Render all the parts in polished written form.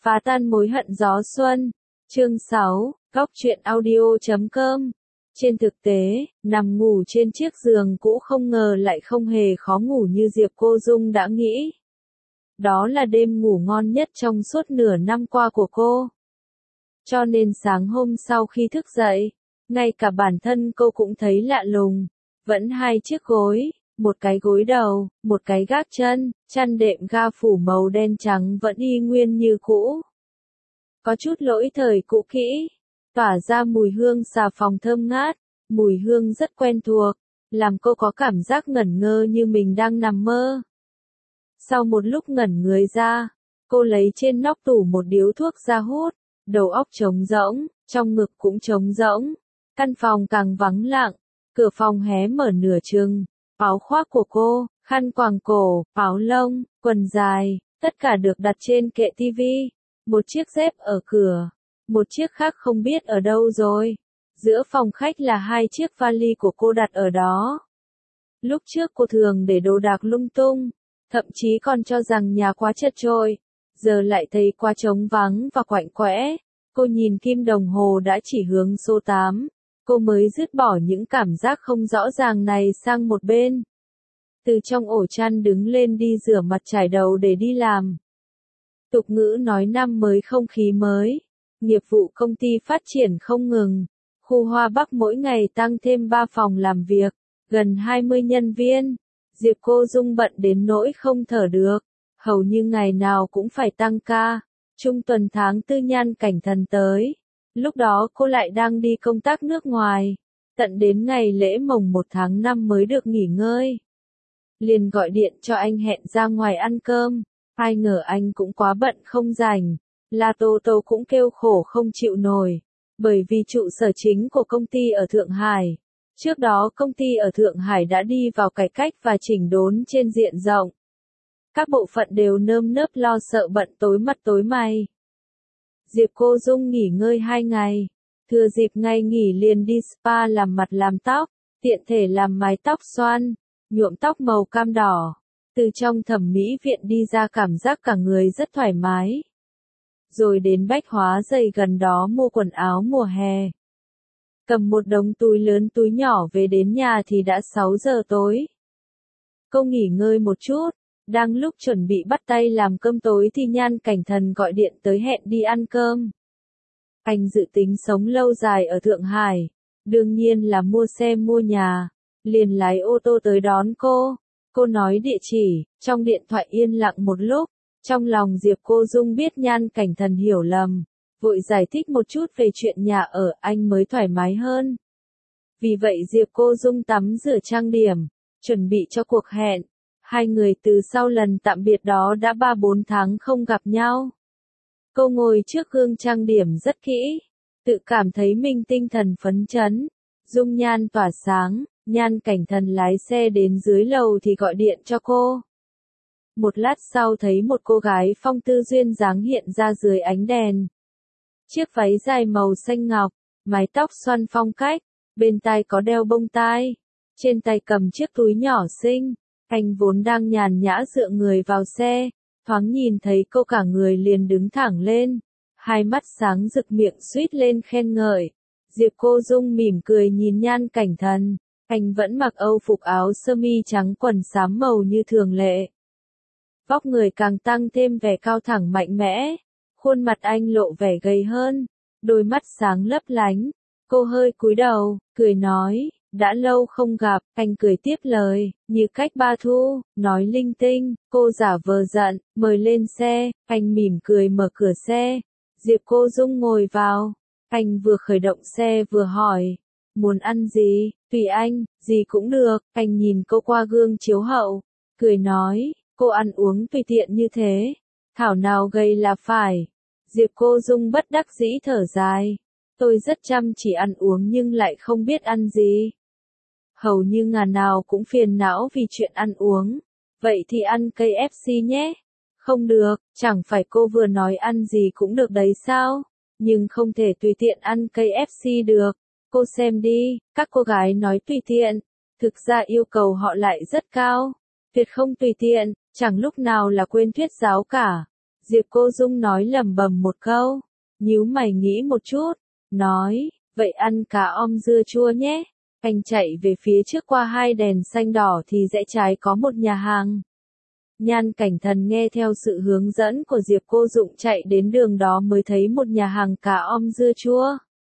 Phá tan mối hận gió xuân. Chương 6, Góc truyện audio.com. Trên thực tế, nằm ngủ trên chiếc giường cũ không ngờ lại không hề khó ngủ như Diệp Cô Dung đã nghĩ. Đó là đêm ngủ ngon nhất trong suốt nửa năm qua của cô. Cho nên sáng hôm sau khi thức dậy, ngay cả bản thân cô cũng thấy lạ lùng. Vẫn hai chiếc gối, một cái gối đầu, một cái gác chân, chăn đệm ga phủ màu đen trắng vẫn y nguyên như cũ. Có chút lỗi thời cũ kỹ, tỏa ra mùi hương xà phòng thơm ngát, mùi hương rất quen thuộc, làm cô có cảm giác ngẩn ngơ như mình đang nằm mơ. Sau một lúc ngẩn người ra, cô lấy trên nóc tủ một điếu thuốc ra hút, đầu óc trống rỗng, trong ngực cũng trống rỗng, căn phòng càng vắng lặng, cửa phòng hé mở nửa chừng, áo khoác của cô, khăn quàng cổ, áo lông, quần dài, tất cả được đặt trên kệ tivi, một chiếc dép ở cửa, một chiếc khác không biết ở đâu rồi. Giữa phòng khách là hai chiếc vali của cô đặt ở đó. Lúc trước cô thường để đồ đạc lung tung, thậm chí còn cho rằng nhà quá chật chội, giờ lại thấy quá trống vắng và quạnh quẽ. Cô nhìn kim đồng hồ đã chỉ hướng số 8, cô mới dứt bỏ những cảm giác không rõ ràng này sang một bên. Từ trong ổ chăn đứng lên đi rửa mặt chải đầu để đi làm. Tục ngữ nói năm mới không khí mới, nghiệp vụ công ty phát triển không ngừng. Khu Hoa Bắc mỗi ngày tăng thêm 3 phòng làm việc, gần 20 nhân viên. Diệp Cô Dung bận đến nỗi không thở được, hầu như ngày nào cũng phải tăng ca. Trung tuần tháng 4 Nhan Cảnh Thần tới, lúc đó cô lại đang đi công tác nước ngoài, tận đến ngày lễ mồng 1 tháng 5 mới được nghỉ ngơi. Liền gọi điện cho anh hẹn ra ngoài ăn cơm, ai ngờ anh cũng quá bận không rảnh, La Tô Tô cũng kêu khổ không chịu nổi. Bởi vì trụ sở chính của công ty ở Thượng Hải. Trước đó công ty ở Thượng Hải đã đi vào cải cách và chỉnh đốn trên diện rộng. Các bộ phận đều nơm nớp lo sợ bận tối mặt tối mày. Diệp Cô Dung nghỉ ngơi 2 ngày. Thừa dịp ngày nghỉ liền đi spa làm mặt làm tóc, tiện thể làm mái tóc xoăn, nhuộm tóc màu cam đỏ. Từ trong thẩm mỹ viện đi ra cảm giác cả người rất thoải mái. Rồi đến bách hóa dày gần đó mua quần áo mùa hè. Cầm một đống túi lớn túi nhỏ về đến nhà thì đã 6 giờ tối. Cô nghỉ ngơi một chút, đang lúc chuẩn bị bắt tay làm cơm tối thì Nhan Cảnh Thần gọi điện tới hẹn đi ăn cơm. Anh dự tính sống lâu dài ở Thượng Hải, đương nhiên là mua xe mua nhà, liền lái ô tô tới đón cô. Cô nói địa chỉ, trong điện thoại yên lặng một lúc. Trong lòng Diệp Cô Dung biết Nhan Cảnh Thần hiểu lầm, vội giải thích một chút về chuyện nhà ở anh mới thoải mái hơn. Vì vậy Diệp Cô Dung tắm rửa trang điểm, chuẩn bị cho cuộc hẹn. Hai người từ sau lần tạm biệt đó đã 3-4 tháng không gặp nhau. Cô ngồi trước gương trang điểm rất kỹ, tự cảm thấy mình tinh thần phấn chấn, dung nhan tỏa sáng. Nhan Cảnh Thần lái xe đến dưới lầu thì gọi điện cho cô. Một lát sau thấy một cô gái phong tư duyên dáng hiện ra dưới ánh đèn. Chiếc váy dài màu xanh ngọc, mái tóc xoăn phong cách, bên tai có đeo bông tai, trên tay cầm chiếc túi nhỏ xinh. Anh vốn đang nhàn nhã dựa người vào xe, thoáng nhìn thấy cô cả người liền đứng thẳng lên, hai mắt sáng rực miệng suýt lên khen ngợi. Diệp Cô Dung mỉm cười nhìn Nhan Cảnh Thần, anh vẫn mặc âu phục áo sơ mi trắng quần xám màu như thường lệ. Vóc người càng tăng thêm vẻ cao thẳng mạnh mẽ, khuôn mặt anh lộ vẻ gầy hơn, đôi mắt sáng lấp lánh. Cô hơi cúi đầu, cười nói, đã lâu không gặp. Anh cười tiếp lời, như cách ba thu, nói linh tinh. Cô giả vờ giận, mời lên xe. Anh mỉm cười mở cửa xe, Diệp Cô Dung ngồi vào. Anh vừa khởi động xe vừa hỏi, muốn ăn gì? Tùy anh, gì cũng được. Anh nhìn cô qua gương chiếu hậu, cười nói, cô ăn uống tùy tiện như thế, thảo nào gầy là phải. Diệp Cô Dung bất đắc dĩ thở dài, tôi rất chăm chỉ ăn uống nhưng lại không biết ăn gì. Hầu như ngày nào cũng phiền não vì chuyện ăn uống. Vậy thì ăn KFC nhé. Không được, chẳng phải cô vừa nói ăn gì cũng được đấy sao? Nhưng không thể tùy tiện ăn KFC được. Cô xem đi, các cô gái nói tùy tiện, thực ra yêu cầu họ lại rất cao. Tuyệt không tùy tiện, chẳng lúc nào là quên thuyết giáo cả. Diệp Cô Dung nói lẩm bẩm một câu, nhíu mày nghĩ một chút, nói, vậy ăn cá om dưa chua nhé. Anh chạy về phía trước qua hai đèn xanh đỏ thì rẽ trái có một nhà hàng. Nhan Cảnh Thần nghe theo sự hướng dẫn của Diệp Cô Dung chạy đến đường đó mới thấy một nhà hàng cá om dưa chua.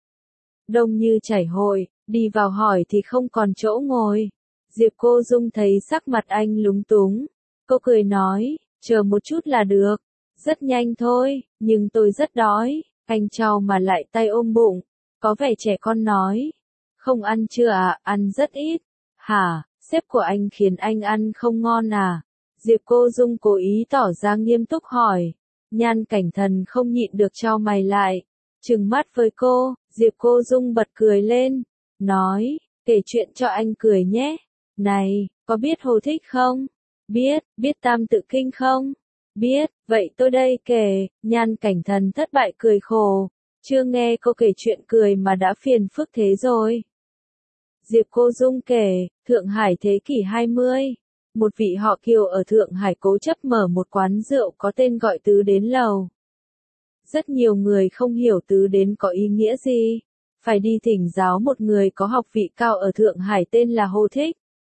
Đông như chảy hội, đi vào hỏi thì không còn chỗ ngồi. Diệp Cô Dung thấy sắc mặt anh lúng túng. Cô cười nói, chờ một chút là được. Rất nhanh thôi, nhưng tôi rất đói. Anh chau mà lại tay ôm bụng. Có vẻ trẻ con nói. Không ăn chưa à, ăn rất ít. Hả, sếp của anh khiến anh ăn không ngon à? Diệp Cô Dung cố ý tỏ ra nghiêm túc hỏi. Nhan Cảnh Thần không nhịn được chau mày lại. Trừng mắt với cô, Diệp Cô Dung bật cười lên. Nói, kể chuyện cho anh cười nhé. Này, có biết Hồ Thích không? Biết, biết Tam Tự Kinh không? Biết, vậy tôi đây kể. Nhan Cảnh Thần thất bại cười khổ. Chưa nghe cô kể chuyện cười mà đã phiền phức thế rồi. Diệp Cô Dung kể, Thượng Hải thế kỷ 20. Một vị họ Kiều ở Thượng Hải cố chấp mở một quán rượu có tên gọi Tứ Đến Lầu. Rất nhiều người không hiểu Tứ Đến có ý nghĩa gì. Phải đi thỉnh giáo một người có học vị cao ở Thượng Hải tên là Hồ Thích.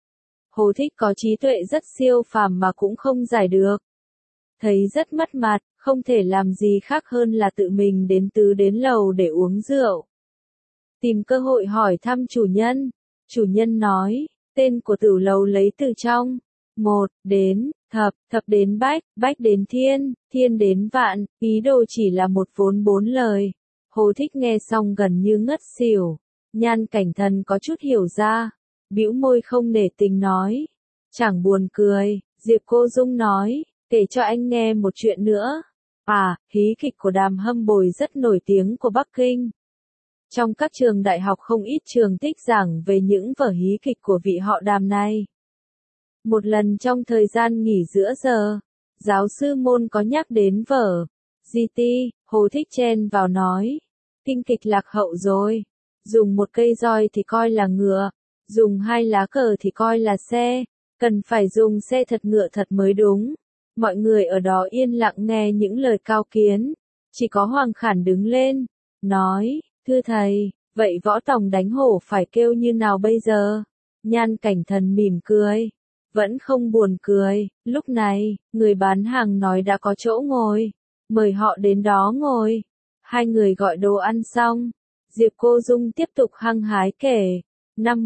Hồ Thích có trí tuệ rất siêu phàm mà cũng không giải được. Thấy rất mất mặt, không thể làm gì khác hơn là tự mình đến Tứ Đến Lầu để uống rượu. Tìm cơ hội hỏi thăm chủ nhân. Chủ nhân nói, tên của tử lầu lấy từ trong. 1 đến thập, thập đến bách, bách đến thiên, thiên đến vạn, ý đồ chỉ là một vốn 4 lời. Hồ Thích nghe xong gần như ngất xỉu. Nhan Cảnh Thần có chút hiểu ra. Bĩu môi không nể tình nói. Chẳng buồn cười, Diệp Cô Dung nói, kể cho anh nghe một chuyện nữa. À, hí kịch của Đàm Hâm Bồi rất nổi tiếng của Bắc Kinh. Trong các trường đại học không ít trường thích giảng về những vở hí kịch của vị họ Đàm này. Một lần trong thời gian nghỉ giữa giờ, giáo sư môn có nhắc đến vở GT, Hồ Thích chen vào nói, kinh kịch lạc hậu rồi, dùng một cây roi thì coi là ngựa, dùng 2 lá cờ thì coi là xe, cần phải dùng xe thật ngựa thật mới đúng. Mọi người ở đó yên lặng nghe những lời cao kiến, chỉ có Hoàng Khản đứng lên, nói, thưa thầy, vậy võ tòng đánh hổ phải kêu như nào bây giờ? Nhan Cảnh Thần mỉm cười. Vẫn không buồn cười, lúc này, người bán hàng nói đã có chỗ ngồi. Mời họ đến đó ngồi. Hai người gọi đồ ăn xong. Diệp Cô Dung tiếp tục hăng hái kể. Năm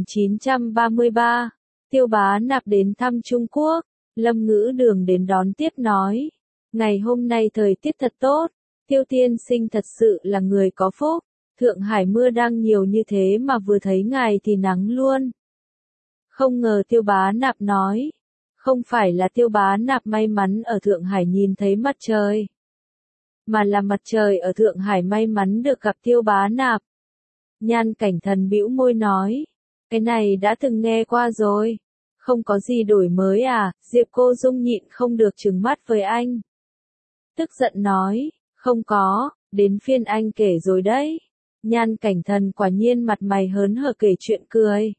1933, Tiêu Bá Nạp đến thăm Trung Quốc. Lâm Ngữ Đường đến đón tiếp nói. Ngày hôm nay thời tiết thật tốt. Tiêu tiên sinh thật sự là người có phúc. Thượng Hải mưa đang nhiều như thế mà vừa thấy ngài thì nắng luôn. Không ngờ Tiêu Bá Nạp nói. Không phải là Tiêu Bá Nạp may mắn ở Thượng Hải nhìn thấy mặt trời. Mà là mặt trời ở Thượng Hải may mắn được gặp Tiêu Bá Nạp. Nhan Cảnh Thần bĩu môi nói. Cái này đã từng nghe qua rồi. Không có gì đổi mới à, Diệp Cô Dung nhịn không được trừng mắt với anh. Tức giận nói. Không có, đến phiên anh kể rồi đấy. Nhan Cảnh Thần quả nhiên mặt mày hớn hở kể chuyện cười.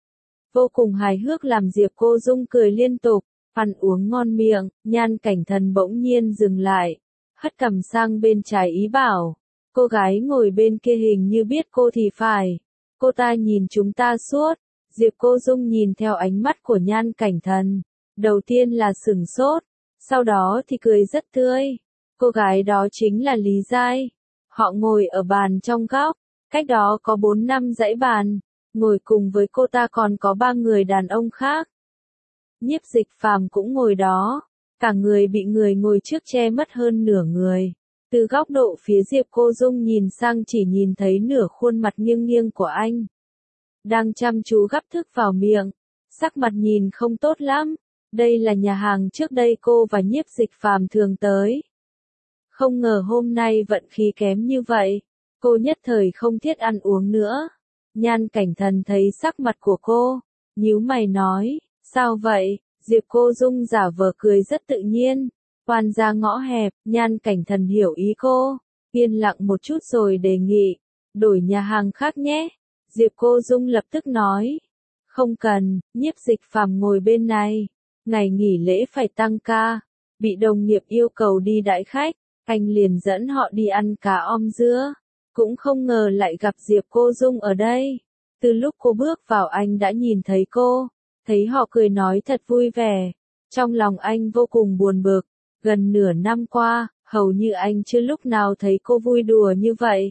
Vô cùng hài hước làm Diệp Cô Dung cười liên tục, ăn uống ngon miệng, Nhan Cảnh Thần bỗng nhiên dừng lại, hất cằm sang bên trái ý bảo, cô gái ngồi bên kia hình như biết cô thì phải, cô ta nhìn chúng ta suốt, Diệp Cô Dung nhìn theo ánh mắt của Nhan Cảnh Thần, đầu tiên là sửng sốt, sau đó thì cười rất tươi, cô gái đó chính là Lý Giai, họ ngồi ở bàn trong góc, cách đó có 4-5 dãy bàn. Ngồi cùng với cô ta còn có 3 người đàn ông khác. Nhiếp Dịch Phàm cũng ngồi đó. Cả người bị người ngồi trước che mất hơn nửa người. Từ góc độ phía Diệp Cô Dung nhìn sang chỉ nhìn thấy nửa khuôn mặt nghiêng nghiêng của anh. Đang chăm chú gắp thức vào miệng. Sắc mặt nhìn không tốt lắm. Đây là nhà hàng trước đây cô và Nhiếp Dịch Phàm thường tới. Không ngờ hôm nay vận khí kém như vậy. Cô nhất thời không thiết ăn uống nữa. Nhan Cảnh Thần thấy sắc mặt của cô, nhíu mày nói, sao vậy? Diệp Cô Dung giả vờ cười rất tự nhiên, oan ra ngõ hẹp, Nhan Cảnh Thần hiểu ý cô, yên lặng một chút rồi đề nghị, đổi nhà hàng khác nhé. Diệp Cô Dung lập tức nói, không cần, Nhiếp Dịch Phàm ngồi bên này, ngày nghỉ lễ phải tăng ca, bị đồng nghiệp yêu cầu đi đãi khách, anh liền dẫn họ đi ăn cá om dưa. Cũng không ngờ lại gặp Diệp Cô Dung ở đây. Từ lúc cô bước vào anh đã nhìn thấy cô, thấy họ cười nói thật vui vẻ. Trong lòng anh vô cùng buồn bực, gần nửa năm qua, hầu như anh chưa lúc nào thấy cô vui đùa như vậy.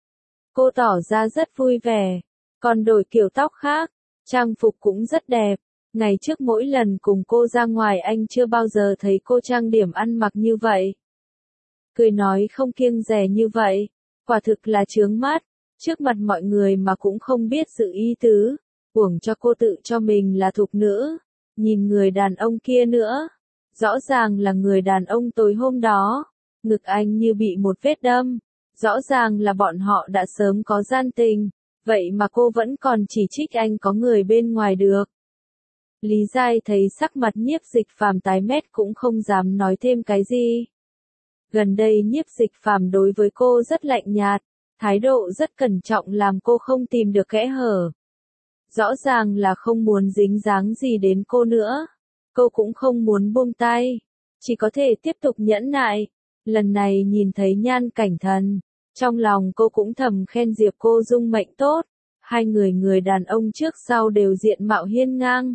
Cô tỏ ra rất vui vẻ, còn đổi kiểu tóc khác, trang phục cũng rất đẹp. Ngày trước mỗi lần cùng cô ra ngoài anh chưa bao giờ thấy cô trang điểm ăn mặc như vậy. Cười nói không kiêng dè như vậy, quả thực là chướng mắt, trước mặt mọi người mà cũng không biết sự ý tứ, uổng cho cô tự cho mình là thục nữ. Nhìn người đàn ông kia nữa, rõ ràng là người đàn ông tối hôm đó, ngực anh như bị một vết đâm, rõ ràng là bọn họ đã sớm có gian tình, vậy mà cô vẫn còn chỉ trích anh có người bên ngoài được. Lý Giai thấy sắc mặt Nhiếp Dịch Phàm tái mét cũng không dám nói thêm cái gì. Gần đây Nhiếp Dịch Phàm đối với cô rất lạnh nhạt, thái độ rất cẩn trọng làm cô không tìm được kẽ hở. Rõ ràng là không muốn dính dáng gì đến cô nữa. Cô cũng không muốn buông tay, chỉ có thể tiếp tục nhẫn nại. Lần này nhìn thấy Nhan Cảnh Thần, trong lòng cô cũng thầm khen Diệp Cô Dung mệnh tốt. Hai người đàn ông trước sau đều diện mạo hiên ngang,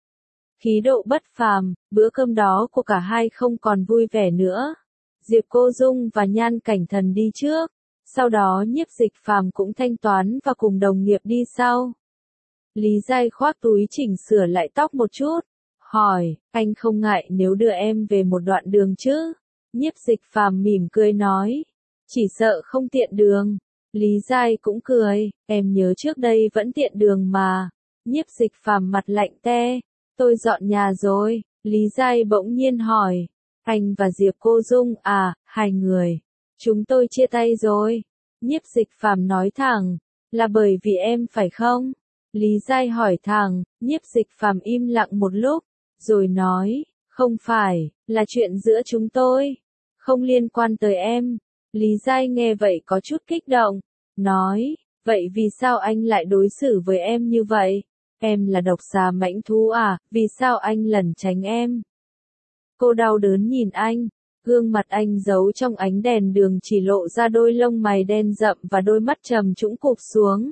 khí độ bất phàm, bữa cơm đó của cả hai không còn vui vẻ nữa. Diệp Cô Dung và Nhan Cảnh Thần đi trước, sau đó Nhiếp Dịch Phàm cũng thanh toán và cùng đồng nghiệp đi sau. Lý Giai khoác túi chỉnh sửa lại tóc một chút, hỏi, anh không ngại nếu đưa em về một đoạn đường chứ? Nhiếp Dịch Phàm mỉm cười nói, chỉ sợ không tiện đường. Lý Giai cũng cười, em nhớ trước đây vẫn tiện đường mà. Nhiếp Dịch Phàm mặt lạnh te, tôi dọn nhà rồi. Lý Giai bỗng nhiên hỏi, anh và Diệp Cô Dung à, hai người, chúng tôi chia tay rồi. Nhiếp Dịch Phàm nói thẳng, là bởi vì em phải không? Lý Giai hỏi thẳng, Nhiếp Dịch Phàm im lặng một lúc, rồi nói, không phải, là chuyện giữa chúng tôi, không liên quan tới em. Lý Giai nghe vậy có chút kích động, nói, vậy vì sao anh lại đối xử với em như vậy? Em là độc xà mãnh thú à, vì sao anh lẩn tránh em? Cô đau đớn nhìn anh, gương mặt anh giấu trong ánh đèn đường chỉ lộ ra đôi lông mày đen rậm và đôi mắt trầm trũng cụp xuống.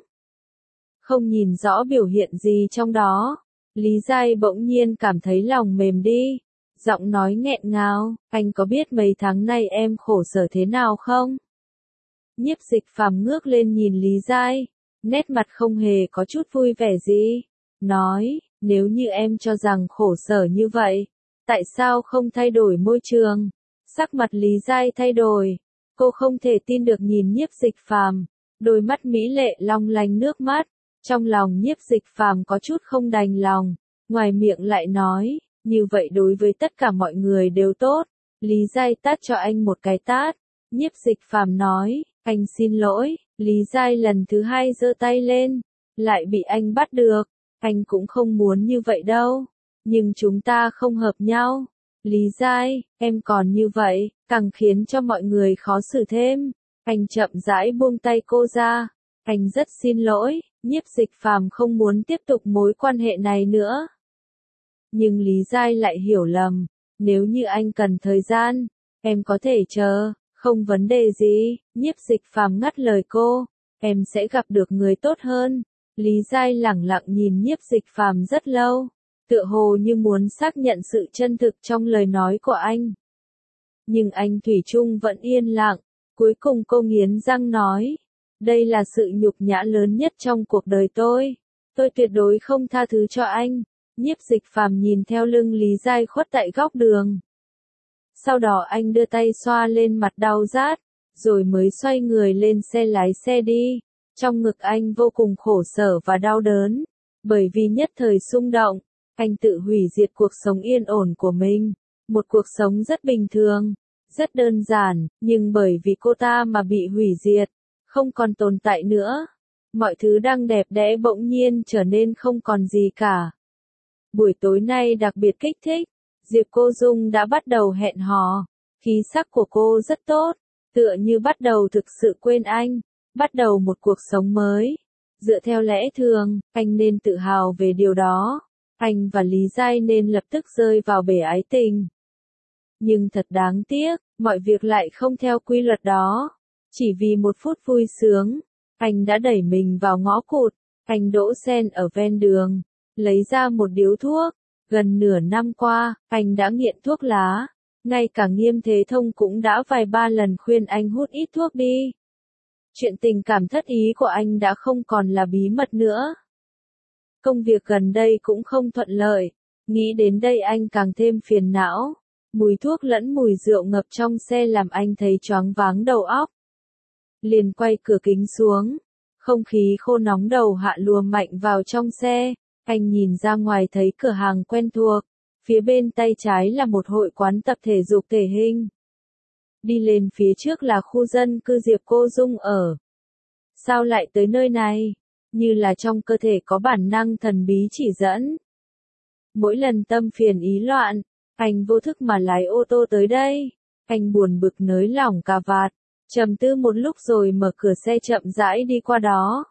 Không nhìn rõ biểu hiện gì trong đó, Lý Giai bỗng nhiên cảm thấy lòng mềm đi, giọng nói nghẹn ngào, anh có biết mấy tháng nay em khổ sở thế nào không? Nhiếp Dịch Phàm ngước lên nhìn Lý Giai, nét mặt không hề có chút vui vẻ gì, nói, nếu như em cho rằng khổ sở như vậy, tại sao không thay đổi môi trường? Sắc mặt Lý Giai thay đổi, cô không thể tin được nhìn Nhiếp Dịch Phàm, đôi mắt mỹ lệ long lanh nước mắt. Trong lòng Nhiếp Dịch Phàm có chút không đành lòng, ngoài miệng lại nói, như vậy đối với tất cả mọi người đều tốt. Lý Giai tát cho anh một cái tát. Nhiếp Dịch Phàm nói, anh xin lỗi. Lý Giai lần thứ hai giơ tay lên, lại bị anh bắt được. Anh cũng không muốn như vậy đâu, nhưng chúng ta không hợp nhau. Lý Giai, em còn như vậy, càng khiến cho mọi người khó xử thêm. Anh chậm rãi buông tay cô ra. Anh rất xin lỗi. Nhiếp Dịch Phàm không muốn tiếp tục mối quan hệ này nữa. Nhưng Lý Giai lại hiểu lầm, nếu như anh cần thời gian, em có thể chờ, không vấn đề gì. Nhiếp Dịch Phàm ngắt lời cô, em sẽ gặp được người tốt hơn. Lý Giai lẳng lặng nhìn Nhiếp Dịch Phàm rất lâu, tựa hồ như muốn xác nhận sự chân thực trong lời nói của anh. Nhưng anh thủy chung vẫn yên lặng, cuối cùng cô nghiến răng nói, đây là sự nhục nhã lớn nhất trong cuộc đời tôi tuyệt đối không tha thứ cho anh. Nhiếp Dịch Phàm nhìn theo lưng Lý Giai khuất tại góc đường. Sau đó anh đưa tay xoa lên mặt đau rát, rồi mới xoay người lên xe lái xe đi. Trong ngực anh vô cùng khổ sở và đau đớn, bởi vì nhất thời xung động, anh tự hủy diệt cuộc sống yên ổn của mình. Một cuộc sống rất bình thường, rất đơn giản, nhưng bởi vì cô ta mà bị hủy diệt, không còn tồn tại nữa. Mọi thứ đang đẹp đẽ bỗng nhiên trở nên không còn gì cả. Buổi tối nay đặc biệt kích thích, Diệp Cô Dung đã bắt đầu hẹn hò, khí sắc của cô rất tốt, tựa như bắt đầu thực sự quên anh, bắt đầu một cuộc sống mới. Dựa theo lẽ thường, anh nên tự hào về điều đó, anh và Lý Giai nên lập tức rơi vào bể ái tình. Nhưng thật đáng tiếc, mọi việc lại không theo quy luật đó. Chỉ vì một phút vui sướng, anh đã đẩy mình vào ngõ cụt. Anh đỗ xe ở ven đường, lấy ra một điếu thuốc. Gần nửa năm qua, anh đã nghiện thuốc lá. Ngay cả Nghiêm Thế Thông cũng đã vài ba lần khuyên anh hút ít thuốc đi. Chuyện tình cảm thất ý của anh đã không còn là bí mật nữa. Công việc gần đây cũng không thuận lợi. Nghĩ đến đây anh càng thêm phiền não. Mùi thuốc lẫn mùi rượu ngập trong xe làm anh thấy choáng váng đầu óc. Liền quay cửa kính xuống. Không khí khô nóng đầu hạ lùa mạnh vào trong xe. Anh nhìn ra ngoài thấy cửa hàng quen thuộc. Phía bên tay trái là một hội quán tập thể dục thể hình. Đi lên phía trước là khu dân cư Diệp Cô Dung ở. Sao lại tới nơi này? Như là trong cơ thể có bản năng thần bí chỉ dẫn. Mỗi lần tâm phiền ý loạn, anh vô thức mà lái ô tô tới đây. Anh buồn bực nới lỏng cà vạt, trầm tư một lúc rồi mở cửa xe chậm rãi đi qua đó.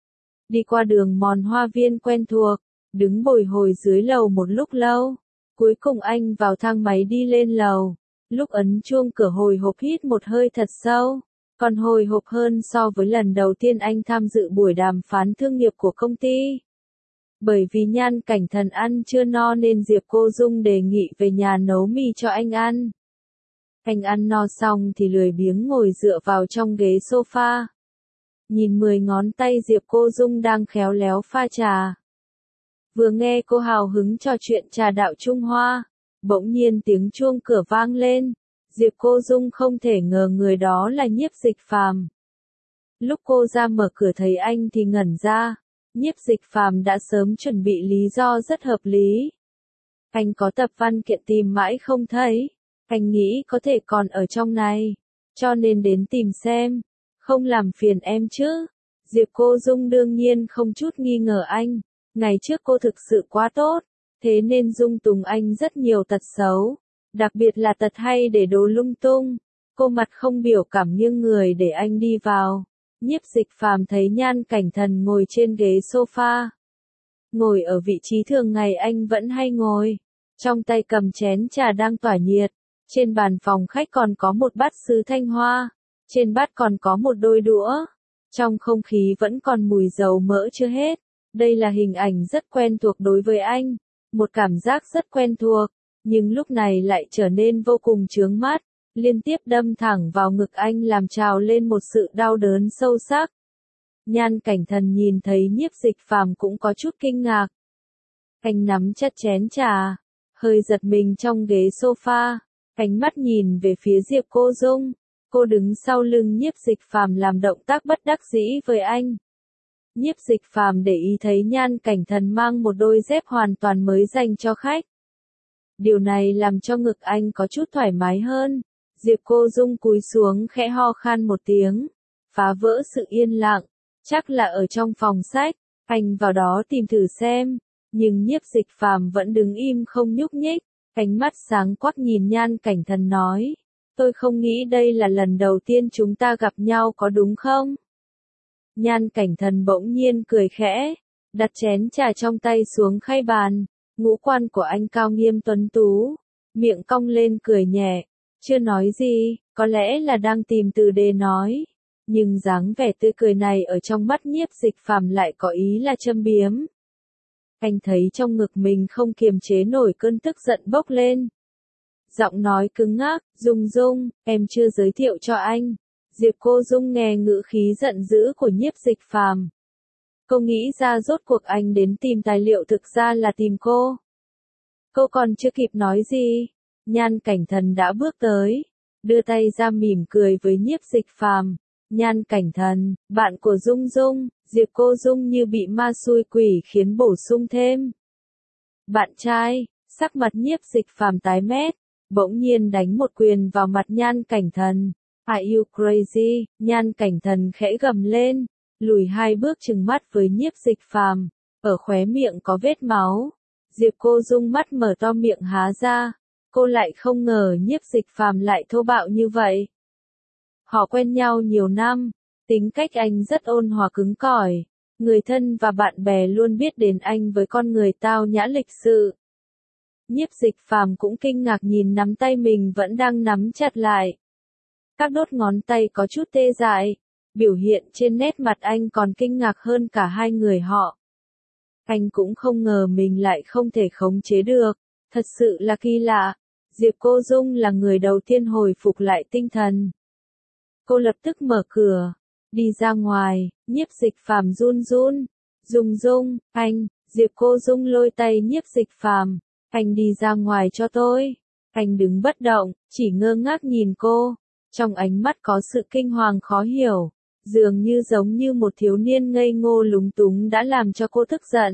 Đi qua đường mòn hoa viên quen thuộc, đứng bồi hồi dưới lầu một lúc lâu. Cuối cùng anh vào thang máy đi lên lầu. Lúc ấn chuông cửa hồi hộp hít một hơi thật sâu. Còn hồi hộp hơn so với lần đầu tiên anh tham dự buổi đàm phán thương nghiệp của công ty. Bởi vì Nhan Cảnh Thần ăn chưa no nên Diệp Cô Dung đề nghị về nhà nấu mì cho anh ăn. Anh ăn no xong thì lười biếng ngồi dựa vào trong ghế sofa. Nhìn 10 ngón tay Diệp Cô Dung đang khéo léo pha trà. Vừa nghe cô hào hứng trò chuyện trà đạo Trung Hoa, bỗng nhiên tiếng chuông cửa vang lên. Diệp Cô Dung không thể ngờ người đó là Nhiếp Dịch Phàm. Lúc cô ra mở cửa thấy anh thì ngẩn ra. Nhiếp Dịch Phàm đã sớm chuẩn bị lý do rất hợp lý. Anh có tập văn kiện tìm mãi không thấy. Anh nghĩ có thể còn ở trong này, cho nên đến tìm xem. Không làm phiền em chứ? Diệp Cô Dung đương nhiên không chút nghi ngờ anh. Ngày trước cô thực sự quá tốt, thế nên dung túng anh rất nhiều tật xấu. Đặc biệt là tật hay để đồ lung tung. Cô mặt không biểu cảm nghiêng người để anh đi vào. Nhiếp Dịch Phàm thấy Nhan Cảnh Thần ngồi trên ghế sofa. Ngồi ở vị trí thường ngày anh vẫn hay ngồi. Trong tay cầm chén trà đang tỏa nhiệt. Trên bàn phòng khách còn có một bát sứ thanh hoa. Trên bát còn có một đôi đũa. Trong không khí vẫn còn mùi dầu mỡ chưa hết. Đây là hình ảnh rất quen thuộc đối với anh. Một cảm giác rất quen thuộc. Nhưng lúc này lại trở nên vô cùng chướng mắt. Liên tiếp đâm thẳng vào ngực anh làm trào lên một sự đau đớn sâu sắc. Nhan Cảnh Thần nhìn thấy Nhiếp Dịch Phàm cũng có chút kinh ngạc. Anh nắm chặt chén trà, hơi giật mình trong ghế sofa, ánh mắt nhìn về phía Diệp Cô Dung. Cô đứng sau lưng Nhiếp Dịch Phàm làm động tác bất đắc dĩ với anh. Nhiếp Dịch Phàm để ý thấy Nhan Cảnh Thần mang một đôi dép hoàn toàn mới dành cho khách. Điều này làm cho ngực anh có chút thoải mái hơn. Diệp Cô Dung cúi xuống khẽ ho khan một tiếng, phá vỡ sự yên lặng. Chắc là ở trong phòng sách, anh vào đó tìm thử xem. Nhưng Nhiếp Dịch Phàm vẫn đứng im không nhúc nhích, ánh mắt sáng quắc nhìn Nhan Cảnh Thần nói. Tôi không nghĩ đây là lần đầu tiên chúng ta gặp nhau có đúng không? Nhan Cảnh Thần bỗng nhiên cười khẽ, đặt chén trà trong tay xuống khay bàn. Ngũ quan của anh cao nghiêm tuấn tú, miệng cong lên cười nhẹ, chưa nói gì, có lẽ là đang tìm từ để nói. Nhưng dáng vẻ tươi cười này ở trong mắt Nhiếp Dịch Phàm lại có ý là châm biếm. Anh thấy trong ngực mình không kiềm chế nổi cơn tức giận bốc lên. Giọng nói cứng ngắc, Dung Dung, em chưa giới thiệu cho anh. Diệp Cô Dung nghe ngữ khí giận dữ của Nhiếp Dịch Phàm. Cô nghĩ ra rốt cuộc anh đến tìm tài liệu thực ra là tìm cô. Cô còn chưa kịp nói gì, Nhan Cảnh Thần đã bước tới, đưa tay ra mỉm cười với Nhiếp Dịch Phàm. Nhan Cảnh Thần, bạn của Dung Dung. Diệp Cô Dung như bị ma xui quỷ khiến bổ sung thêm. Bạn trai, sắc mặt Nhiếp Dịch Phàm tái mét, bỗng nhiên đánh một quyền vào mặt Nhan Cảnh Thần. Are you crazy? Nhan Cảnh Thần khẽ gầm lên, lùi 2 bước trừng mắt với Nhiếp Dịch Phàm, ở khóe miệng có vết máu. Diệp Cô Dung mắt mở to miệng há ra, cô lại không ngờ Nhiếp Dịch Phàm lại thô bạo như vậy. Họ quen nhau nhiều năm, tính cách anh rất ôn hòa cứng cỏi, người thân và bạn bè luôn biết đến anh với con người tao nhã lịch sự. Nhiếp Dịch Phàm cũng kinh ngạc nhìn nắm tay mình vẫn đang nắm chặt lại. Các đốt ngón tay có chút tê dại, biểu hiện trên nét mặt anh còn kinh ngạc hơn cả hai người họ. Anh cũng không ngờ mình lại không thể khống chế được, thật sự là kỳ lạ. Diệp Cô Dung là người đầu tiên hồi phục lại tinh thần. Cô lập tức mở cửa, đi ra ngoài. Nhiếp Dịch Phàm run run. Dung, anh. Diệp Cô Dung lôi tay Nhiếp Dịch Phàm. Anh đi ra ngoài cho tôi. Anh đứng bất động, chỉ ngơ ngác nhìn cô. Trong ánh mắt có sự kinh hoàng khó hiểu, dường như giống như một thiếu niên ngây ngô lúng túng đã làm cho cô tức giận.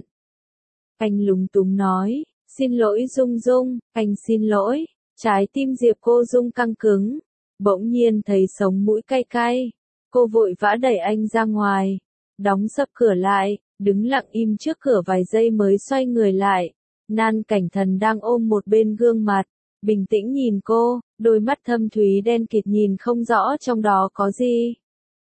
Anh lúng túng nói, xin lỗi Dung, anh xin lỗi. Trái tim Diệp Cô Dung căng cứng, bỗng nhiên thấy sống mũi cay cay. Cô vội vã đẩy anh ra ngoài, đóng sập cửa lại, đứng lặng im trước cửa vài giây mới xoay người lại. Nan Cảnh Thần đang ôm một bên gương mặt, bình tĩnh nhìn cô, đôi mắt thâm thúy đen kịt nhìn không rõ trong đó có gì.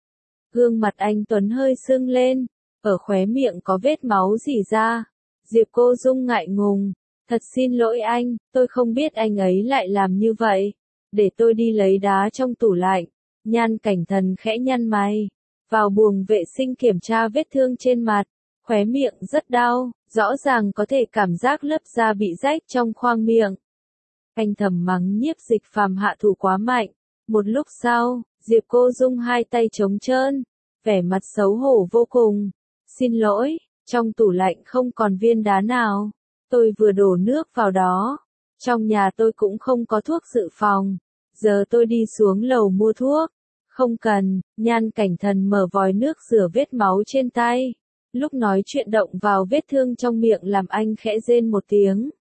Gương mặt anh Tuấn hơi sưng lên, ở khóe miệng có vết máu rỉ ra. Diệp Cô Dung ngại ngùng, thật xin lỗi anh, tôi không biết anh ấy lại làm như vậy. Để tôi đi lấy đá trong tủ lạnh. Nhan Cảnh Thần khẽ nhăn mày, vào buồng vệ sinh kiểm tra vết thương trên mặt, khóe miệng rất đau, rõ ràng có thể cảm giác lớp da bị rách trong khoang miệng. Anh thầm mắng Nhiếp Dịch Phàm hạ thủ quá mạnh. Một lúc sau, Diệp Cô Dung hai tay trống trơn, vẻ mặt xấu hổ vô cùng. Xin lỗi, trong tủ lạnh không còn viên đá nào. Tôi vừa đổ nước vào đó. Trong nhà tôi cũng không có thuốc dự phòng. Giờ tôi đi xuống lầu mua thuốc. Không cần. Nhan Cảnh Thần mở vòi nước rửa vết máu trên tay. Lúc nói chuyện động vào vết thương trong miệng làm anh khẽ rên một tiếng.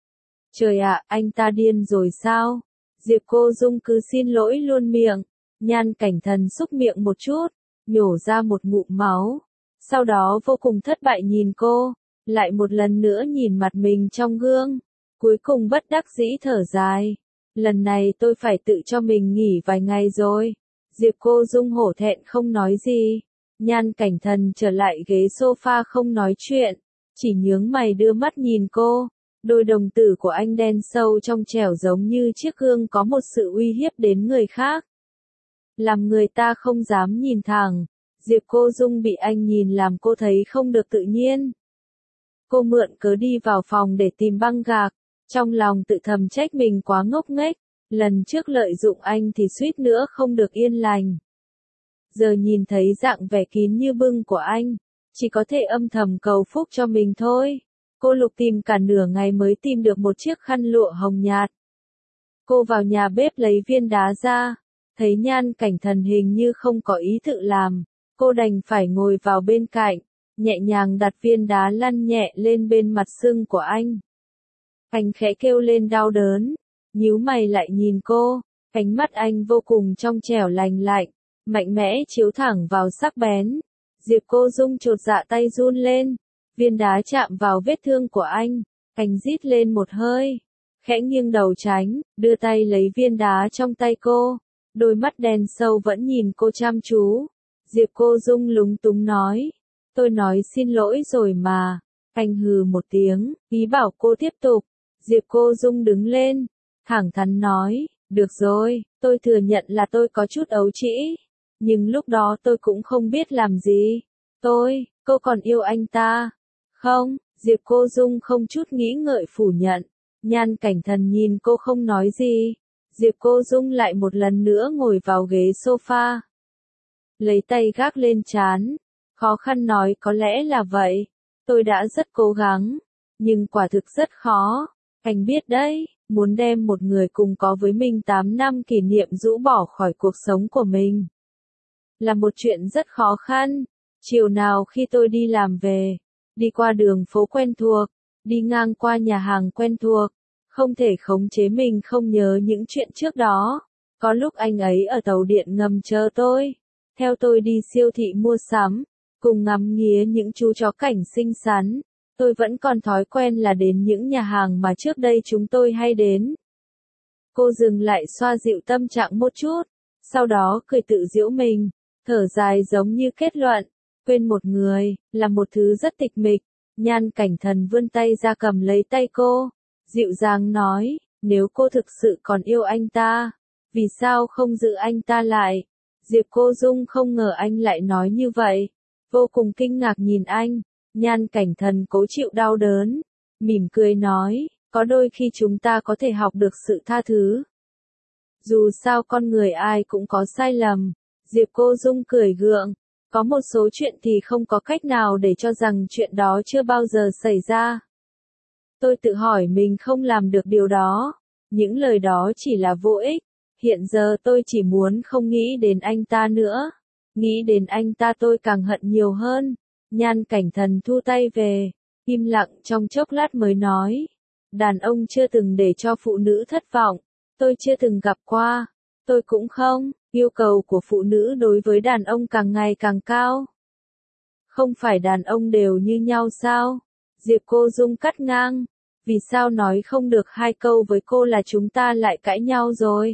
Trời ạ, anh ta điên rồi sao? Diệp Cô Dung cứ xin lỗi luôn miệng. Nhan Cảnh Thần xúc miệng một chút, nhổ ra một ngụm máu. Sau đó vô cùng thất bại nhìn cô, lại một lần nữa nhìn mặt mình trong gương. Cuối cùng bất đắc dĩ thở dài. Lần này tôi phải tự cho mình nghỉ vài ngày rồi. Diệp Cô Dung hổ thẹn không nói gì. Nhan Cảnh Thần trở lại ghế sofa không nói chuyện, chỉ nhướng mày đưa mắt nhìn cô. Đôi đồng tử của anh đen sâu trong trẻo giống như chiếc gương có một sự uy hiếp đến người khác. Làm người ta không dám nhìn thẳng. Diệp Cô Dung bị anh nhìn làm cô thấy không được tự nhiên. Cô mượn cớ đi vào phòng để tìm băng gạc, trong lòng tự thầm trách mình quá ngốc nghếch. Lần trước lợi dụng anh thì suýt nữa không được yên lành. Giờ nhìn thấy dạng vẻ kín như bưng của anh, chỉ có thể âm thầm cầu phúc cho mình thôi. Cô lục tìm cả nửa ngày mới tìm được một chiếc khăn lụa hồng nhạt. Cô vào nhà bếp lấy viên đá ra, thấy Nhan Cảnh Thần hình như không có ý tự làm. Cô đành phải ngồi vào bên cạnh, nhẹ nhàng đặt viên đá lăn nhẹ lên bên mặt sưng của anh. Anh khẽ kêu lên đau đớn, nhíu mày lại nhìn cô, ánh mắt anh vô cùng trong trẻo lành lạnh, mạnh mẽ chiếu thẳng vào sắc bén. Diệp Cô Dung chột dạ tay run lên, viên đá chạm vào vết thương của anh rít lên một hơi, khẽ nghiêng đầu tránh, đưa tay lấy viên đá trong tay cô, đôi mắt đen sâu vẫn nhìn cô chăm chú. Diệp Cô Dung lúng túng nói, tôi nói xin lỗi rồi mà. Anh hừ một tiếng, ý bảo cô tiếp tục. Diệp Cô Dung đứng lên, thẳng thắn nói, được rồi, tôi thừa nhận là tôi có chút ấu trĩ, nhưng lúc đó tôi cũng không biết làm gì. Cô còn yêu anh ta? Không, Diệp Cô Dung không chút nghĩ ngợi phủ nhận. Nhan Cảnh Thần nhìn cô không nói gì. Diệp Cô Dung lại một lần nữa ngồi vào ghế sofa. Lấy tay gác lên trán, khó khăn nói có lẽ là vậy. Tôi đã rất cố gắng, nhưng quả thực rất khó. Anh biết đấy, muốn đem một người cùng có với mình 8 năm kỷ niệm rũ bỏ khỏi cuộc sống của mình là một chuyện rất khó khăn. Chiều nào khi tôi đi làm về, đi qua đường phố quen thuộc, đi ngang qua nhà hàng quen thuộc, không thể khống chế mình không nhớ những chuyện trước đó. Có lúc anh ấy ở tàu điện ngầm chờ tôi, theo tôi đi siêu thị mua sắm, cùng ngắm nghía những chú chó cảnh xinh xắn. Tôi vẫn còn thói quen là đến những nhà hàng mà trước đây chúng tôi hay đến. Cô dừng lại xoa dịu tâm trạng một chút, sau đó cười tự giễu mình, thở dài giống như kết luận, quên một người, là một thứ rất tịch mịch. Nhan Cảnh Thần vươn tay ra cầm lấy tay cô. dịu dàng nói, nếu cô thực sự còn yêu anh ta, vì sao không giữ anh ta lại? Diệp Cô Dung không ngờ anh lại nói như vậy, vô cùng kinh ngạc nhìn anh. Nhan Cảnh Thần cố chịu đau đớn, mỉm cười nói, có đôi khi chúng ta có thể học được sự tha thứ. Dù sao con người ai cũng có sai lầm. Diệp Cô Dung cười gượng, có một số chuyện thì không có cách nào để cho rằng chuyện đó chưa bao giờ xảy ra. Tôi tự hỏi mình không làm được điều đó, những lời đó chỉ là vô ích. Hiện giờ tôi chỉ muốn không nghĩ đến anh ta nữa. Nghĩ đến anh ta tôi càng hận nhiều hơn. Nhan Cảnh Thần thu tay về, im lặng trong chốc lát mới nói. Đàn ông chưa từng để cho phụ nữ thất vọng. Tôi chưa từng gặp qua. Tôi cũng không. Yêu cầu của phụ nữ đối với đàn ông càng ngày càng cao. Không phải đàn ông đều như nhau sao? Diệp Cô Dung cắt ngang. Vì sao nói không được hai câu với cô là chúng ta lại cãi nhau rồi?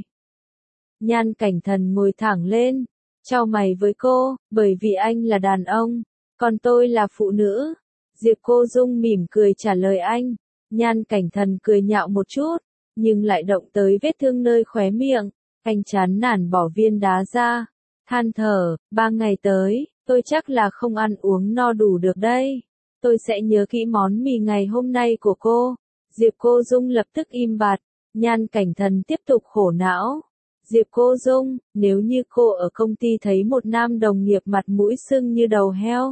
Nhan Cảnh Thần ngồi thẳng lên, chau mày với cô, bởi vì anh là đàn ông, còn tôi là phụ nữ. Diệp Cô Dung mỉm cười trả lời anh. Nhan Cảnh Thần cười nhạo một chút, nhưng lại động tới vết thương nơi khóe miệng. Anh chán nản bỏ viên đá ra, than thở, 3 ngày tới, tôi chắc là không ăn uống no đủ được đây. Tôi sẽ nhớ kỹ món mì ngày hôm nay của cô. Diệp Cô Dung lập tức im bặt, Nhan Cảnh Thần tiếp tục khổ não. Diệp Cô Dung, nếu như cô ở công ty thấy một nam đồng nghiệp mặt mũi sưng như đầu heo,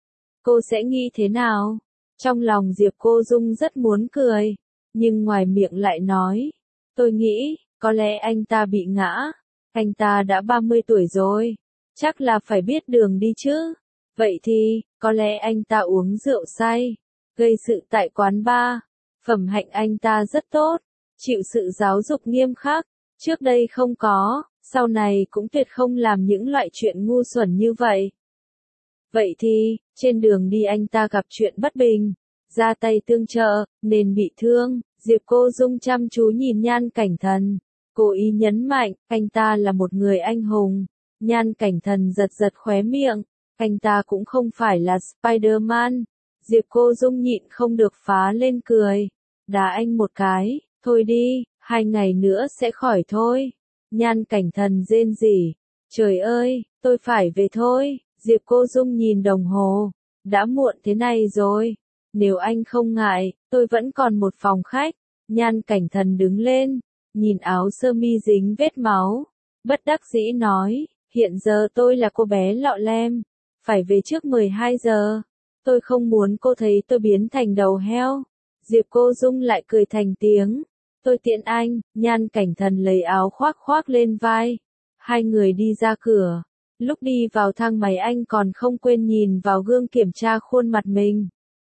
cô sẽ nghĩ thế nào? Trong lòng Diệp Cô Dung rất muốn cười, nhưng ngoài miệng lại nói, tôi nghĩ, có lẽ anh ta bị ngã, anh ta đã 30 tuổi rồi, chắc là phải biết đường đi chứ. Vậy thì, có lẽ anh ta uống rượu say, gây sự tại quán bar. Phẩm hạnh anh ta rất tốt, chịu sự giáo dục nghiêm khắc, trước đây không có, sau này cũng tuyệt không làm những loại chuyện ngu xuẩn như vậy. Vậy thì, trên đường đi anh ta gặp chuyện bất bình, ra tay tương trợ, nên bị thương. Diệp Cô Dung chăm chú nhìn Nhan Cảnh Thần, cố ý nhấn mạnh, anh ta là một người anh hùng. Nhan Cảnh Thần giật giật khóe miệng, anh ta cũng không phải là Spider-Man. Diệp Cô Dung nhịn không được phá lên cười, đá anh một cái, thôi đi, 2 ngày nữa sẽ khỏi thôi. Nhan Cảnh Thần rên rỉ, trời ơi, tôi phải về thôi. Diệp Cô Dung nhìn đồng hồ, đã muộn thế này rồi, nếu anh không ngại, tôi vẫn còn một phòng khách. Nhan Cảnh Thần đứng lên, nhìn áo sơ mi dính vết máu, bất đắc dĩ nói, hiện giờ tôi là cô bé lọ lem, phải về trước 12 giờ. Tôi không muốn cô thấy tôi biến thành đầu heo. Diệp Cô Dung lại cười thành tiếng. Tôi tiễn anh. Nhan Cảnh Thần lấy áo khoác khoác lên vai. Hai người đi ra cửa. Lúc đi vào thang máy anh còn không quên nhìn vào gương kiểm tra khuôn mặt mình.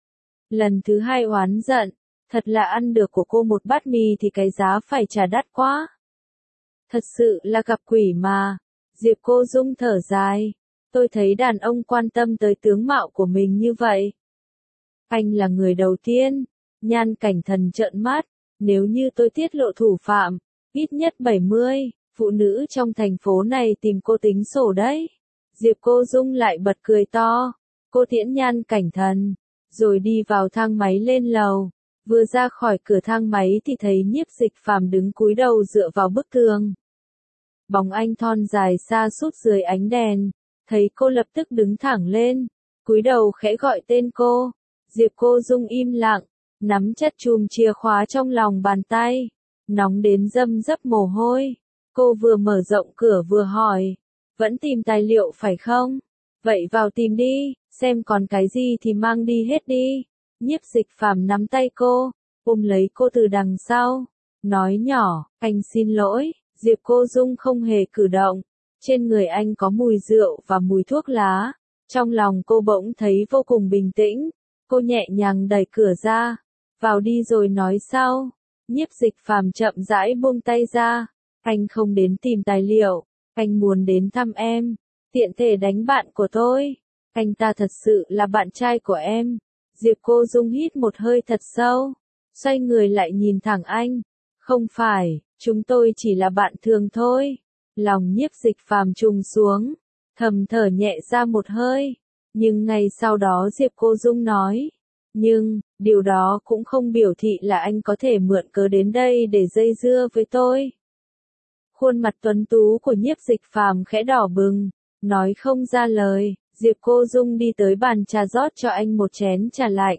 Lần thứ 2 oán giận. Thật là ăn được của cô một bát mì thì cái giá phải trả đắt quá. Thật sự là gặp quỷ mà. Diệp Cô Dung thở dài. Tôi thấy đàn ông quan tâm tới tướng mạo của mình như vậy. Anh là người đầu tiên. Nhan Cảnh Thần trợn mắt. Nếu như tôi tiết lộ thủ phạm, ít nhất 70 phụ nữ trong thành phố này tìm cô tính sổ đấy. Diệp Cô Dung lại bật cười to. Cô tiễn Nhan Cảnh Thần, rồi đi vào thang máy lên lầu. Vừa ra khỏi cửa thang máy thì thấy Nhiếp Dịch Phàm đứng cúi đầu dựa vào bức tường. Bóng anh thon dài xa sút dưới ánh đèn. Thấy cô lập tức đứng thẳng lên, cúi đầu khẽ gọi tên cô. Diệp Cô Dung im lặng, nắm chặt chùm chìa khóa trong lòng bàn tay, nóng đến râm rấp mồ hôi. Cô vừa mở rộng cửa vừa hỏi, vẫn tìm tài liệu phải không? Vậy vào tìm đi, xem còn cái gì thì mang đi hết đi. Nhiếp Dịch Phàm nắm tay cô, ôm lấy cô từ đằng sau, nói nhỏ, anh xin lỗi. Diệp Cô Dung không hề cử động. Trên người anh có mùi rượu và mùi thuốc lá. Trong lòng cô bỗng thấy vô cùng bình tĩnh. Cô nhẹ nhàng đẩy cửa ra. Vào đi rồi nói sau. Nhiếp Dịch Phàm chậm rãi buông tay ra. Anh không đến tìm tài liệu. Anh muốn đến thăm em. Tiện thể đánh bạn của tôi. Anh ta thật sự là bạn trai của em. Diệp Cô Dung hít một hơi thật sâu. Xoay người lại nhìn thẳng anh. Không phải, chúng tôi chỉ là bạn thường thôi. Lòng Nhiếp Dịch Phàm trùng xuống, thầm thở nhẹ ra một hơi. Nhưng ngay sau đó Diệp Cô Dung nói, Nhưng, điều đó cũng không biểu thị là anh có thể mượn cớ đến đây để dây dưa với tôi. Khuôn mặt tuấn tú của Nhiếp Dịch Phàm khẽ đỏ bừng, nói không ra lời. Diệp Cô Dung đi tới bàn trà rót cho anh một chén trà lạnh.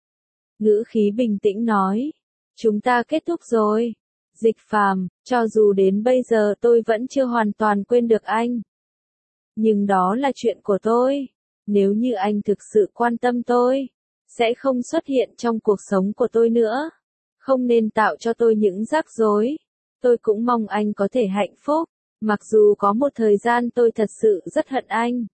Ngữ khí bình tĩnh nói, chúng ta kết thúc rồi. Dịch Phàm, cho dù đến bây giờ tôi vẫn chưa hoàn toàn quên được anh. Nhưng đó là chuyện của tôi. Nếu như anh thực sự quan tâm tôi, sẽ không xuất hiện trong cuộc sống của tôi nữa. Không nên tạo cho tôi những rắc rối. Tôi cũng mong anh có thể hạnh phúc, mặc dù có một thời gian tôi thật sự rất hận anh.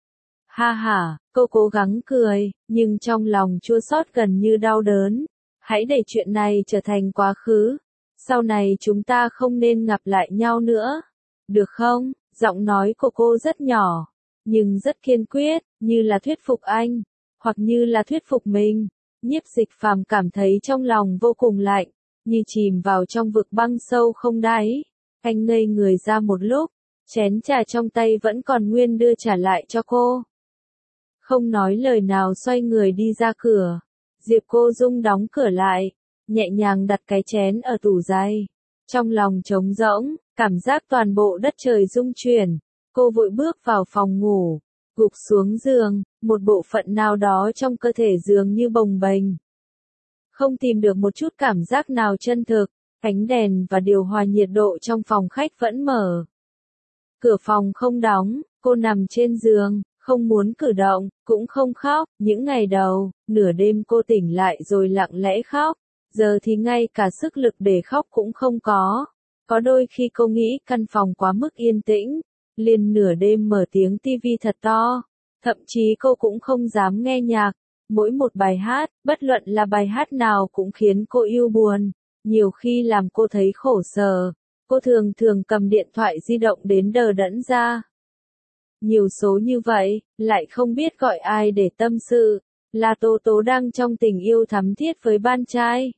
Ha ha, cô cố gắng cười, nhưng trong lòng chua xót gần như đau đớn. Hãy để chuyện này trở thành quá khứ. Sau này chúng ta không nên gặp lại nhau nữa. Được không? Giọng nói của cô rất nhỏ, nhưng rất kiên quyết, như là thuyết phục anh, hoặc như là thuyết phục mình. Nhiếp Dịch Phàm cảm thấy trong lòng vô cùng lạnh, như chìm vào trong vực băng sâu không đáy. Anh ngây người ra một lúc, chén trà trong tay vẫn còn nguyên đưa trả lại cho cô. Không nói lời nào xoay người đi ra cửa. Diệp Cô Dung đóng cửa lại, nhẹ nhàng đặt cái chén ở tủ giày. Trong lòng trống rỗng, cảm giác toàn bộ đất trời rung chuyển. Cô vội bước vào phòng ngủ, gục xuống giường, một bộ phận nào đó trong cơ thể dường như bồng bềnh. Không tìm được một chút cảm giác nào chân thực, ánh đèn và điều hòa nhiệt độ trong phòng khách vẫn mở. Cửa phòng không đóng, cô nằm trên giường, không muốn cử động, cũng không khóc. Những ngày đầu, nửa đêm cô tỉnh lại rồi lặng lẽ khóc, giờ thì ngay cả sức lực để khóc cũng không có. Có đôi khi cô nghĩ căn phòng quá mức yên tĩnh, liền nửa đêm mở tiếng tivi thật to. Thậm chí cô cũng không dám nghe nhạc. Mỗi một bài hát, bất luận là bài hát nào cũng khiến cô yêu buồn, nhiều khi làm cô thấy khổ sở. Cô thường thường cầm điện thoại di động đến đờ đẫn ra. Nhiều số như vậy, lại không biết gọi ai để tâm sự, là Tố Tố đang trong tình yêu thắm thiết với bạn trai.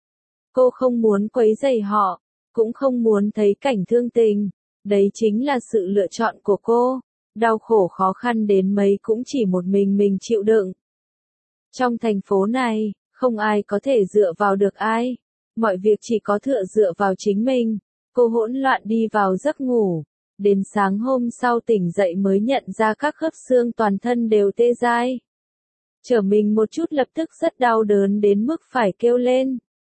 Cô không muốn quấy rầy họ, cũng không muốn thấy cảnh thương tình, đấy chính là sự lựa chọn của cô. Đau khổ khó khăn đến mấy cũng chỉ một mình chịu đựng. Trong thành phố này, không ai có thể dựa vào được ai, mọi việc chỉ có dựa vào chính mình. Cô hỗn loạn đi vào giấc ngủ, đến sáng hôm sau tỉnh dậy mới nhận ra các khớp xương toàn thân đều tê dai. Trở mình một chút lập tức rất đau đớn đến mức phải kêu lên.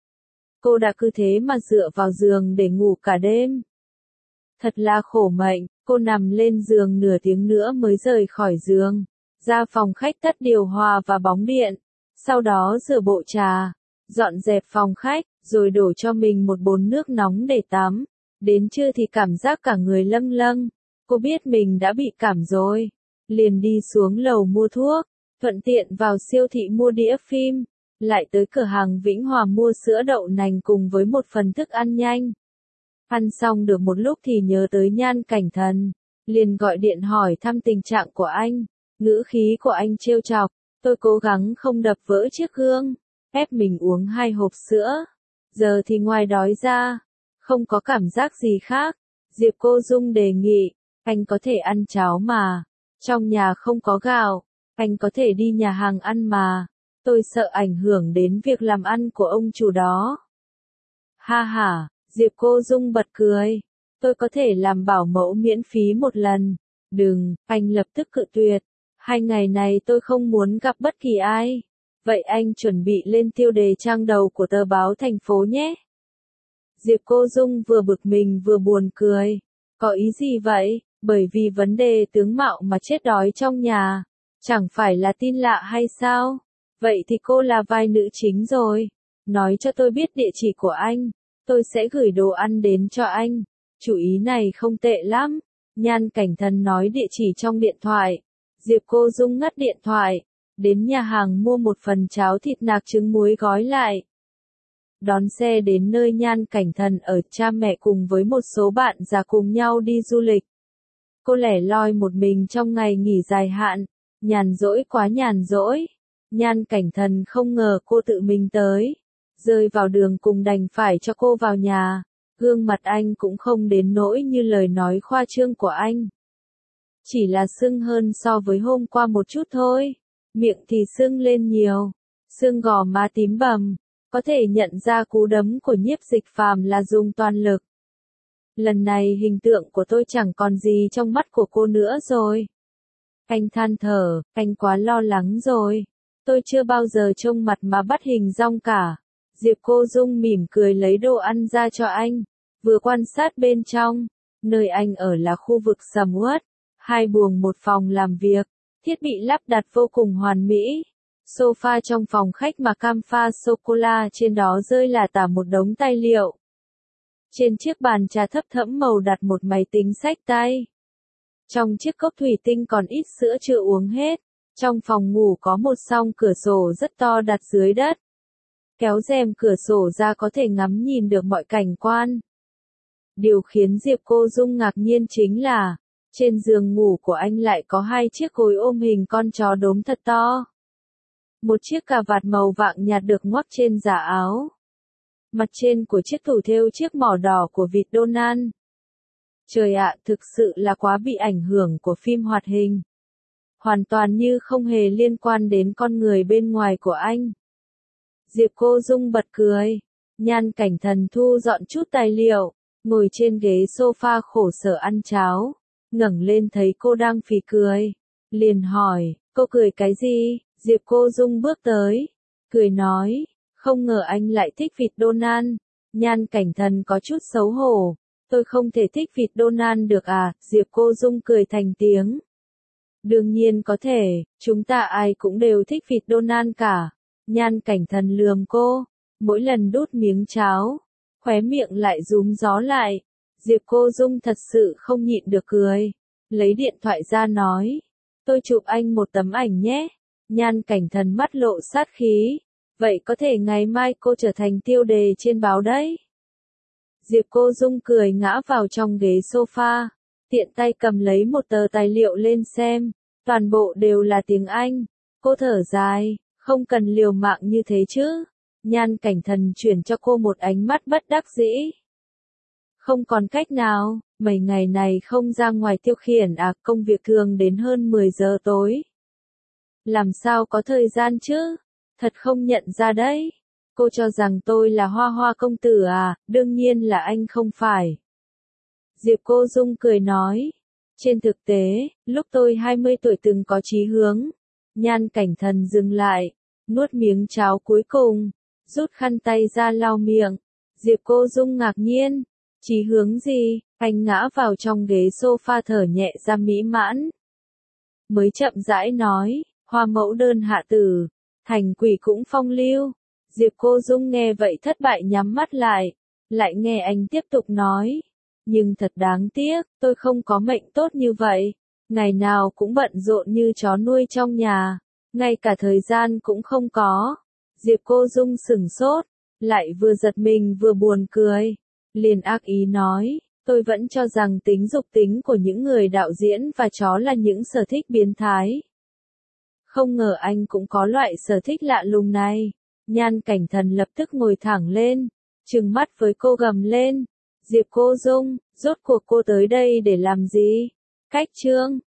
Cô đã cứ thế mà dựa vào giường để ngủ cả đêm. Thật là khổ mệnh, cô nằm lên giường nửa tiếng nữa mới rời khỏi giường, ra phòng khách tắt điều hòa và bóng điện, sau đó rửa bộ trà, dọn dẹp phòng khách, rồi đổ cho mình một bồn nước nóng để tắm. Đến trưa thì cảm giác cả người lâng lâng, cô biết mình đã bị cảm rồi, liền đi xuống lầu mua thuốc, thuận tiện vào siêu thị mua đĩa phim, lại tới cửa hàng Vĩnh Hòa mua sữa đậu nành cùng với một phần thức ăn nhanh. Ăn xong được một lúc thì nhớ tới Nhan Cảnh Thần, liền gọi điện hỏi thăm tình trạng của anh. Ngữ khí của anh trêu chọc, tôi cố gắng không đập vỡ chiếc gương, ép mình uống 2 hộp sữa. Giờ thì ngoài đói ra, không có cảm giác gì khác. Diệp Cô Dung đề nghị, anh có thể ăn cháo mà, trong nhà không có gạo, anh có thể đi nhà hàng ăn mà, tôi sợ ảnh hưởng đến việc làm ăn của ông chủ đó. Ha ha, Diệp Cô Dung bật cười, tôi có thể làm bảo mẫu miễn phí một lần. Đừng, anh lập tức cự tuyệt, 2 ngày này tôi không muốn gặp bất kỳ ai. Vậy anh chuẩn bị lên tiêu đề trang đầu của tờ báo thành phố nhé. Diệp Cô Dung vừa bực mình vừa buồn cười. Có ý gì vậy? Bởi vì vấn đề tướng mạo mà chết đói trong nhà. Chẳng phải là tin lạ hay sao? Vậy thì cô là vai nữ chính rồi. Nói cho tôi biết địa chỉ của anh. Tôi sẽ gửi đồ ăn đến cho anh. Chủ ý này không tệ lắm. Nhan Cảnh Thần nói địa chỉ trong điện thoại. Diệp Cô Dung ngắt điện thoại. Đến nhà hàng mua một phần cháo thịt nạc trứng muối gói lại. Đón xe đến nơi Nhan Cảnh Thần ở, cha mẹ cùng với một số bạn già cùng nhau đi du lịch. Cô lẻ loi một mình trong ngày nghỉ dài hạn, nhàn rỗi quá nhàn rỗi. Nhan Cảnh Thần không ngờ cô tự mình tới, rơi vào đường cùng đành phải cho cô vào nhà. Gương mặt anh cũng không đến nỗi như lời nói khoa trương của anh. Chỉ là sưng hơn so với hôm qua một chút thôi, miệng thì sưng lên nhiều. xương gò má tím bầm, có thể nhận ra cú đấm của Nhiếp Dịch Phàm là dùng toàn lực. Lần này hình tượng của tôi chẳng còn gì trong mắt của cô nữa rồi. Anh than thở, anh quá lo lắng rồi. Tôi chưa bao giờ trông mặt mà bắt hình dong cả. Diệp Cô Dung mỉm cười lấy đồ ăn ra cho anh, vừa quan sát bên trong. Nơi anh ở là khu vực sầm uất, 2 buồng một phòng làm việc, thiết bị lắp đặt vô cùng hoàn mỹ. Sofa trong phòng khách mà cam pha sô-cô-la trên đó rơi là tả một đống tài liệu. Trên chiếc bàn trà thấp thẫm màu đặt một máy tính xách tay. Trong chiếc cốc thủy tinh còn ít sữa chưa uống hết. Trong phòng ngủ có một song cửa sổ rất to đặt dưới đất. Kéo rèm cửa sổ ra có thể ngắm nhìn được mọi cảnh quan. Điều khiến Diệp Cô Dung ngạc nhiên chính là, trên giường ngủ của anh lại có 2 chiếc gối ôm hình con chó đốm thật to. Một chiếc cà vạt màu vàng nhạt được ngoắc trên giả áo. Mặt trên của chiếc tủ thêu chiếc mỏ đỏ của vịt Donald. Trời ạ, thực sự là quá bị ảnh hưởng của phim hoạt hình. Hoàn toàn như không hề liên quan đến con người bên ngoài của anh. Diệp Cô Dung bật cười. Nhan Cảnh Thần thu dọn chút tài liệu, ngồi trên ghế sofa khổ sở ăn cháo, ngẩng lên thấy cô đang phì cười, liền hỏi, cô cười cái gì? Diệp Cô Dung bước tới, cười nói, không ngờ anh lại thích vịt Donald. Nhan Cảnh Thần có chút xấu hổ, tôi không thể thích vịt Donald được à? Diệp Cô Dung cười thành tiếng. Đương nhiên có thể, chúng ta ai cũng đều thích vịt Donald cả. Nhan Cảnh Thần lườm cô, mỗi lần đút miếng cháo, khóe miệng lại rúm gió lại. Diệp Cô Dung thật sự không nhịn được cười, lấy điện thoại ra nói, tôi chụp anh một tấm ảnh nhé. Nhan Cảnh Thần mắt lộ sát khí, vậy có thể ngày mai cô trở thành tiêu đề trên báo đấy. Diệp Cô Dung cười ngã vào trong ghế sofa, tiện tay cầm lấy một tờ tài liệu lên xem, toàn bộ đều là tiếng Anh. Cô thở dài, không cần liều mạng như thế chứ. Nhan Cảnh Thần chuyển cho cô một ánh mắt bất đắc dĩ. Không còn cách nào, mấy ngày này không ra ngoài tiêu khiển à, công việc thường đến hơn 10 giờ tối. Làm sao có thời gian chứ? Thật không nhận ra đấy. Cô cho rằng tôi là Hoa Hoa công tử à, đương nhiên là anh không phải. Diệp Cô Dung cười nói. Trên thực tế, lúc tôi 20 tuổi từng có chí hướng. Nhan Cảnh Thần dừng lại, nuốt miếng cháo cuối cùng, rút khăn tay ra lau miệng. Diệp Cô Dung ngạc nhiên. Chí hướng gì? Anh ngã vào trong ghế sofa thở nhẹ ra mỹ mãn. Mới chậm rãi nói, hoa mẫu đơn hạ tử, thành quỷ cũng phong lưu. Diệp Cô Dung nghe vậy thất bại nhắm mắt lại nghe anh tiếp tục nói. Nhưng thật đáng tiếc, tôi không có mệnh tốt như vậy. Ngày nào cũng bận rộn như chó nuôi trong nhà, ngay cả thời gian cũng không có. Diệp Cô Dung sửng sốt, lại vừa giật mình vừa buồn cười. Liền ác ý nói, tôi vẫn cho rằng tính dục tính của những người đạo diễn và chó là những sở thích biến thái. Không ngờ anh cũng có loại sở thích lạ lùng này. Nhan Cảnh Thần lập tức ngồi thẳng lên, trừng mắt với cô gầm lên. Diệp Cô Dung, rốt cuộc cô tới đây để làm gì? Cách chương